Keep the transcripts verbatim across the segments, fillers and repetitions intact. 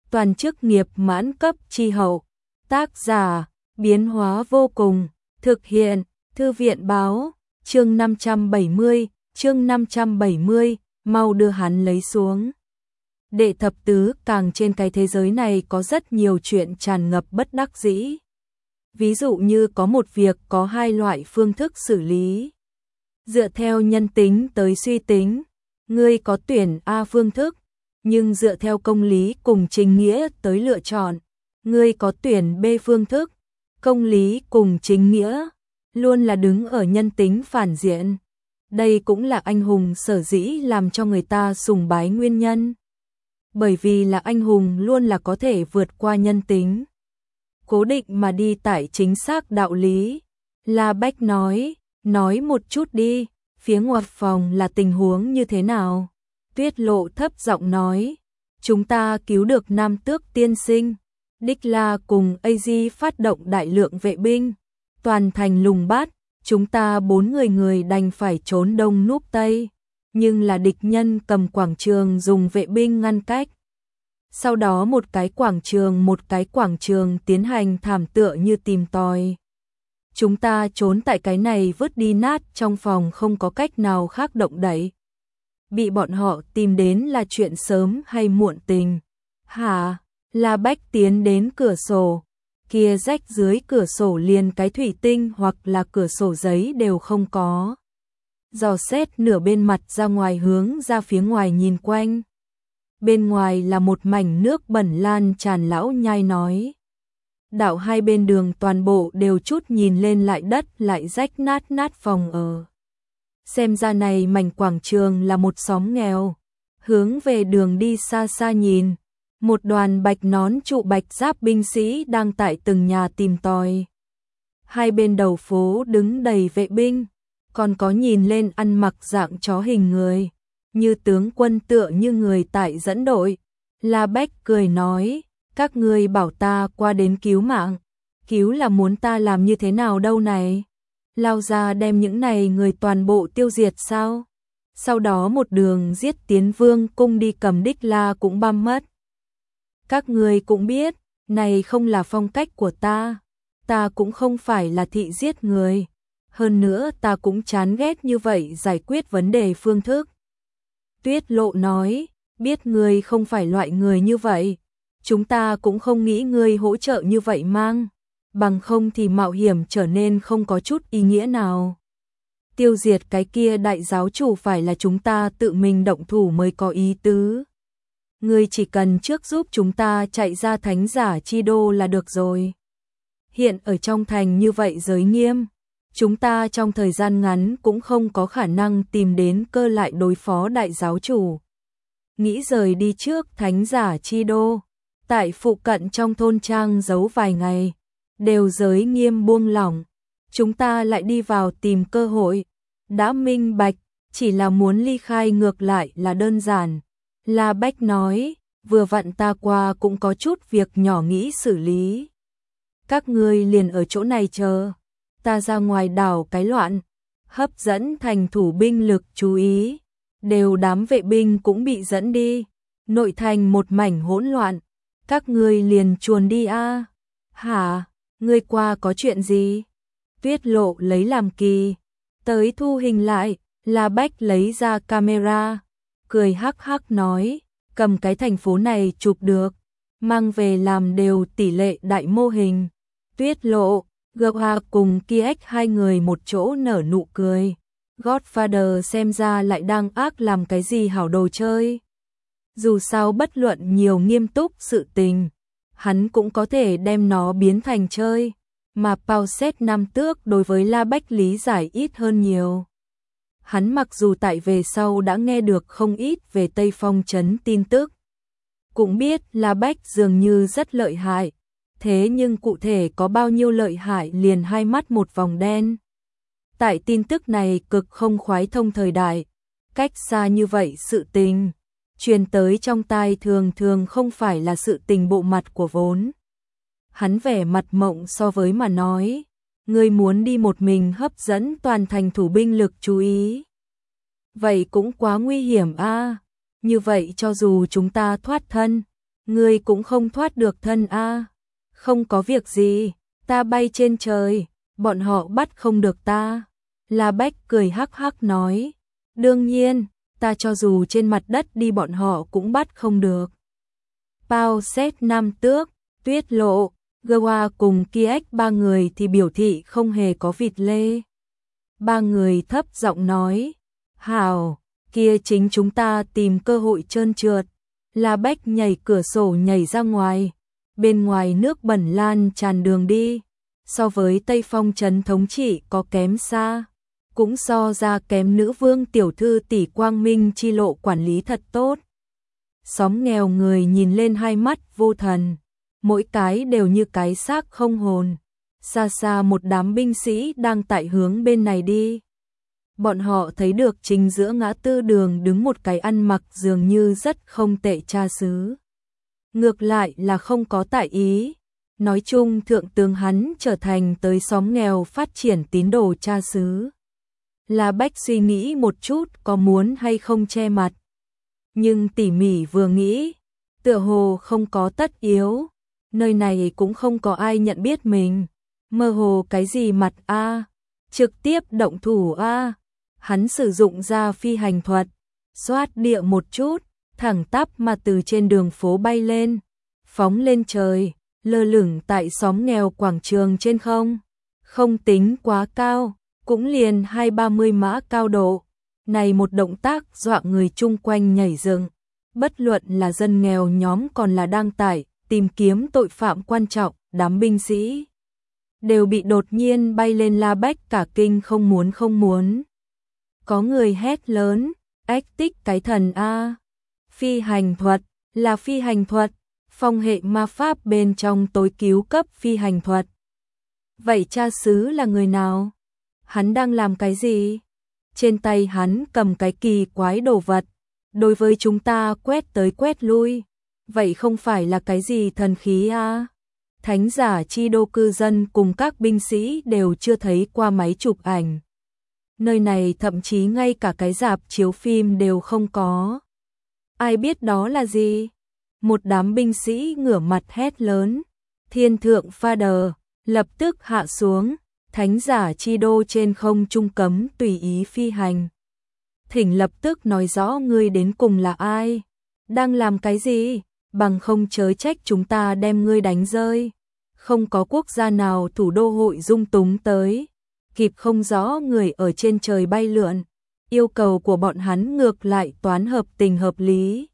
toàn chức nghiệp mãn cấp chi hậu. Tác giả, biến hóa vô cùng, thực hiện, Thư viện báo, chương năm trăm bảy mươi, chương năm trăm bảy mươi, mau đưa hắn lấy xuống. Đệ thập tứ, càng trên cái thế giới này có rất nhiều chuyện tràn ngập bất đắc dĩ. Ví dụ như có một việc có hai loại phương thức xử lý. Dựa theo nhân tính tới suy tính, ngươi có tuyển A phương thức, nhưng dựa theo công lý cùng chính nghĩa tới lựa chọn, ngươi có tuyển B phương thức. Công lý cùng chính nghĩa luôn là đứng ở nhân tính phản diện. Đây cũng là anh hùng sở dĩ làm cho người ta sùng bái nguyên nhân. Bởi vì là anh hùng luôn là có thể vượt qua nhân tính, cố định mà đi tại chính xác đạo lý. La Bách nói, nói một chút đi, phía ngoài phòng là tình huống như thế nào? Tuyết Lộ thấp giọng nói, chúng ta cứu được Nam Tước tiên sinh, Đích La cùng a giê phát động đại lượng vệ binh, toàn thành lùng bắt, chúng ta bốn người người đành phải trốn đông núp tây, nhưng là địch nhân cầm quảng trường dùng vệ binh ngăn cách. Sau đó một cái quảng trường một cái quảng trường tiến hành thảm tựa như tìm tòi. Chúng ta trốn tại cái này vứt đi nát trong phòng không có cách nào khác động đậy. Bị bọn họ tìm đến là chuyện sớm hay muộn tình. Hả? La Bách tiến đến cửa sổ. Kia rách dưới cửa sổ liền cái thủy tinh hoặc là cửa sổ giấy đều không có. Dò xét nửa bên mặt ra ngoài hướng ra phía ngoài nhìn quanh. Bên ngoài là một mảnh nước bẩn lan tràn. Lão nhai nói, đạo hai bên đường toàn bộ đều chút nhìn lên lại đất lại rách nát nát phòng ở. Xem ra này mảnh quảng trường là một xóm nghèo. Hướng về đường đi xa xa nhìn, một đoàn bạch nón trụ bạch giáp binh sĩ đang tại từng nhà tìm tòi. Hai bên đầu phố đứng đầy vệ binh, còn có nhìn lên ăn mặc dạng chó hình người, như tướng quân tựa như người tại dẫn đội. La Bách cười nói, các ngươi bảo ta qua đến cứu mạng, cứu là muốn ta làm như thế nào đâu này? Lao ra đem những này người toàn bộ tiêu diệt sao? Sau đó một đường giết tiến vương cung đi cầm Đích La cũng băm mất. Các ngươi cũng biết, này không là phong cách của ta, ta cũng không phải là thị giết người. Hơn nữa ta cũng chán ghét như vậy giải quyết vấn đề phương thức. Tuyết Lộ nói, biết ngươi không phải loại người như vậy, chúng ta cũng không nghĩ ngươi hỗ trợ như vậy mang, bằng không thì mạo hiểm trở nên không có chút ý nghĩa nào. Tiêu diệt cái kia đại giáo chủ phải là chúng ta tự mình động thủ mới có ý tứ. Ngươi chỉ cần trước giúp chúng ta chạy ra thánh giả chi đô là được rồi. Hiện ở trong thành như vậy giới nghiêm, chúng ta trong thời gian ngắn cũng không có khả năng tìm đến cơ lại đối phó đại giáo chủ. Nghĩ rời đi trước thánh giả chi đô, tại phụ cận trong thôn trang giấu vài ngày, đều giới nghiêm buông lỏng, chúng ta lại đi vào tìm cơ hội. Đã minh bạch, chỉ là muốn ly khai ngược lại là đơn giản. La Bách nói, vừa vặn ta qua cũng có chút việc nhỏ nghĩ xử lý. Các ngươi liền ở chỗ này chờ, ta ra ngoài đảo cái loạn, hấp dẫn thành thủ binh lực chú ý, đều đám vệ binh cũng bị dẫn đi, nội thành một mảnh hỗn loạn, các ngươi liền chuồn đi a. À? Hả, ngươi qua có chuyện gì? Tuyết Lộ lấy làm kỳ, tới thu hình lại. La Bách lấy ra camera, cười hắc hắc nói, cầm cái thành phố này chụp được, mang về làm đều tỷ lệ đại mô hình. Tuyết Lộ, Gợp Hà cùng Kiếc hai người một chỗ nở nụ cười. Godfather xem ra lại đang ác làm cái gì hảo đồ chơi. Dù sao bất luận nhiều nghiêm túc sự tình, hắn cũng có thể đem nó biến thành chơi, mà Pauset Nam Tước đối với La Bách lý giải ít hơn nhiều. Hắn mặc dù tại về sau đã nghe được không ít về Tây Phong trấn tin tức, cũng biết La Bách dường như rất lợi hại, thế nhưng cụ thể có bao nhiêu lợi hại liền hai mắt một vòng đen. Tại tin tức này cực không khoái thông thời đại, cách xa như vậy sự tình, truyền tới trong tai thường thường không phải là sự tình bộ mặt của vốn. Hắn vẻ mặt mộng so với mà nói, ngươi muốn đi một mình hấp dẫn toàn thành thủ binh lực chú ý. Vậy cũng quá nguy hiểm a. Như vậy cho dù chúng ta thoát thân, Ngươi cũng không thoát được thân a. Không có việc gì, ta bay trên trời, bọn họ bắt không được ta. La Bách cười hắc hắc nói, đương nhiên, ta cho dù trên mặt đất đi bọn họ cũng bắt không được. Pao Xét Nam Tước, Tuyết Lộ, Gawa cùng Kiếc ba người thì biểu thị không hề có vịt lê. Ba người thấp giọng nói, hảo, kia chính chúng ta tìm cơ hội trơn trượt. La Bách nhảy cửa sổ nhảy ra ngoài, bên ngoài nước bẩn lan tràn đường đi, so với Tây Phong trấn thống trị có kém xa, cũng so ra kém nữ vương tiểu thư tỷ Quang Minh chi lộ quản lý thật tốt. Xóm nghèo người nhìn lên hai mắt vô thần, mỗi cái đều như cái xác không hồn. Xa xa một đám binh sĩ đang tại hướng bên này đi. Bọn họ thấy được chính giữa ngã tư đường đứng một cái ăn mặc dường như rất không tệ cha xứ. Ngược lại là không có tại ý. Nói chung thượng tướng hắn trở thành tới xóm nghèo phát triển tín đồ cha xứ. La Bách suy nghĩ một chút có muốn hay không che mặt. Nhưng tỉ mỉ vừa nghĩ, tựa hồ không có tất yếu. Nơi này cũng không có ai nhận biết mình. Mơ hồ cái gì mặt a, trực tiếp động thủ a. Hắn sử dụng ra phi hành thuật, xoát địa một chút, thẳng tắp mà từ trên đường phố bay lên, phóng lên trời, lơ lửng tại xóm nghèo quảng trường trên không. Không tính quá cao, cũng liền hai ba mươi mã cao độ. Này một động tác dọa người chung quanh nhảy dựng. Bất luận là dân nghèo nhóm còn là đang tải, tìm kiếm tội phạm quan trọng, đám binh sĩ đều bị đột nhiên bay lên La Bách cả kinh không muốn không muốn. Có người hét lớn, ách tích cái thần a. Phi hành thuật, là phi hành thuật, phong hệ ma pháp bên trong tối cứu cấp phi hành thuật. Vậy cha xứ là người nào? Hắn đang làm cái gì? Trên tay hắn cầm cái kỳ quái đồ vật, đối với chúng ta quét tới quét lui. Vậy không phải là cái gì thần khí a? Thánh giả chi đô cư dân cùng các binh sĩ đều chưa thấy qua máy chụp ảnh. Nơi này thậm chí ngay cả cái rạp chiếu phim đều không có. Ai biết đó là gì? Một đám binh sĩ ngửa mặt hét lớn. Thiên thượng pha đờ, lập tức hạ xuống. Thánh giả chi đô trên không trung cấm tùy ý phi hành. Thỉnh lập tức nói rõ ngươi đến cùng là ai? Đang làm cái gì? Bằng không chớ trách chúng ta đem ngươi đánh rơi. Không có quốc gia nào thủ đô hội dung túng tới. Kịp không rõ người ở trên trời bay lượn. Yêu cầu của bọn hắn ngược lại toán hợp tình hợp lý.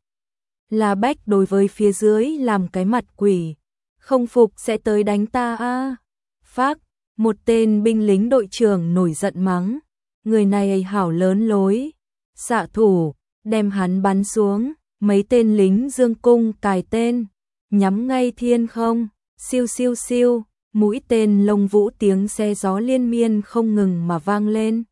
La Bách đối với phía dưới làm cái mặt quỷ. Không phục sẽ tới đánh ta a. À. Phác, một tên binh lính đội trưởng nổi giận mắng. Người này hảo lớn lối. Xạ thủ, đem hắn bắn xuống. Mấy tên lính dương cung cài tên, nhắm ngay thiên không, siêu siêu siêu, mũi tên lông vũ tiếng xe gió liên miên không ngừng mà vang lên.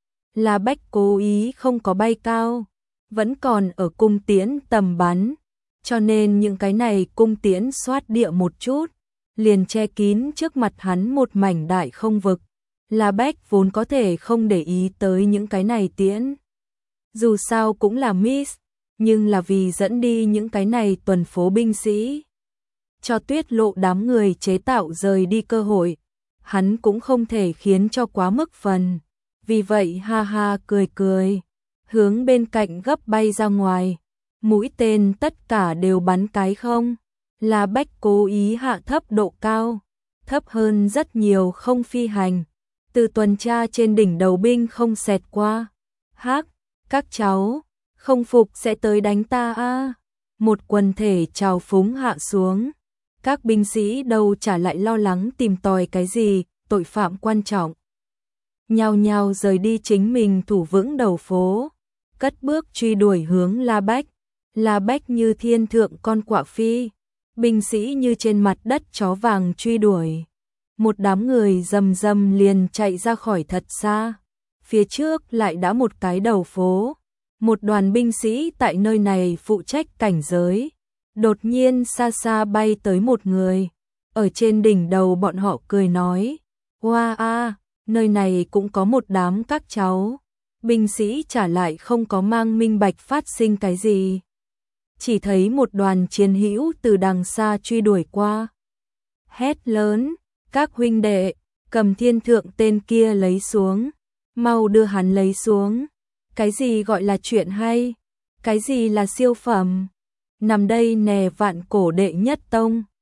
La Bách cố ý không có bay cao, vẫn còn ở cung tiễn tầm bắn, cho nên những cái này cung tiễn xoát địa một chút, liền che kín trước mặt hắn một mảnh đại không vực. La Bách vốn có thể không để ý tới những cái này tiễn. Dù sao cũng là miss, nhưng là vì dẫn đi những cái này tuần phố binh sĩ. Cho Tuyết Lộ đám người chế tạo rời đi cơ hội, hắn cũng không thể khiến cho quá mức phần. Vì vậy ha ha cười cười, hướng bên cạnh gấp bay ra ngoài. Mũi tên tất cả đều bắn cái không. La Bách cố ý hạ thấp độ cao, thấp hơn rất nhiều không phi hành. Từ tuần tra trên đỉnh đầu binh không xẹt qua. Hắc, các cháu, không phục sẽ tới đánh ta a. À. Một quần thể trào phúng hạ xuống. Các binh sĩ đâu trả lại lo lắng tìm tòi cái gì, tội phạm quan trọng. Nhao nhao rời đi chính mình thủ vững đầu phố, cất bước truy đuổi hướng La Bách. La Bách như thiên thượng con quạ phi, binh sĩ như trên mặt đất chó vàng truy đuổi. Một đám người rầm rầm liền chạy ra khỏi thật xa. Phía trước lại đã một cái đầu phố. Một đoàn binh sĩ tại nơi này phụ trách cảnh giới. Đột nhiên xa xa bay tới một người. Ở trên đỉnh đầu bọn họ cười nói. Wow a, nơi này cũng có một đám các cháu. Binh sĩ trả lại không có mang minh bạch phát sinh cái gì. chỉ thấy một đoàn chiến hữu từ đằng xa truy đuổi qua. Hét lớn, các huynh đệ, cầm thiên thượng tên kia lấy xuống, mau đưa hắn lấy xuống. Cái gì gọi là chuyện hay? Cái gì là siêu phẩm? Nằm đây nè vạn cổ đệ nhất tông.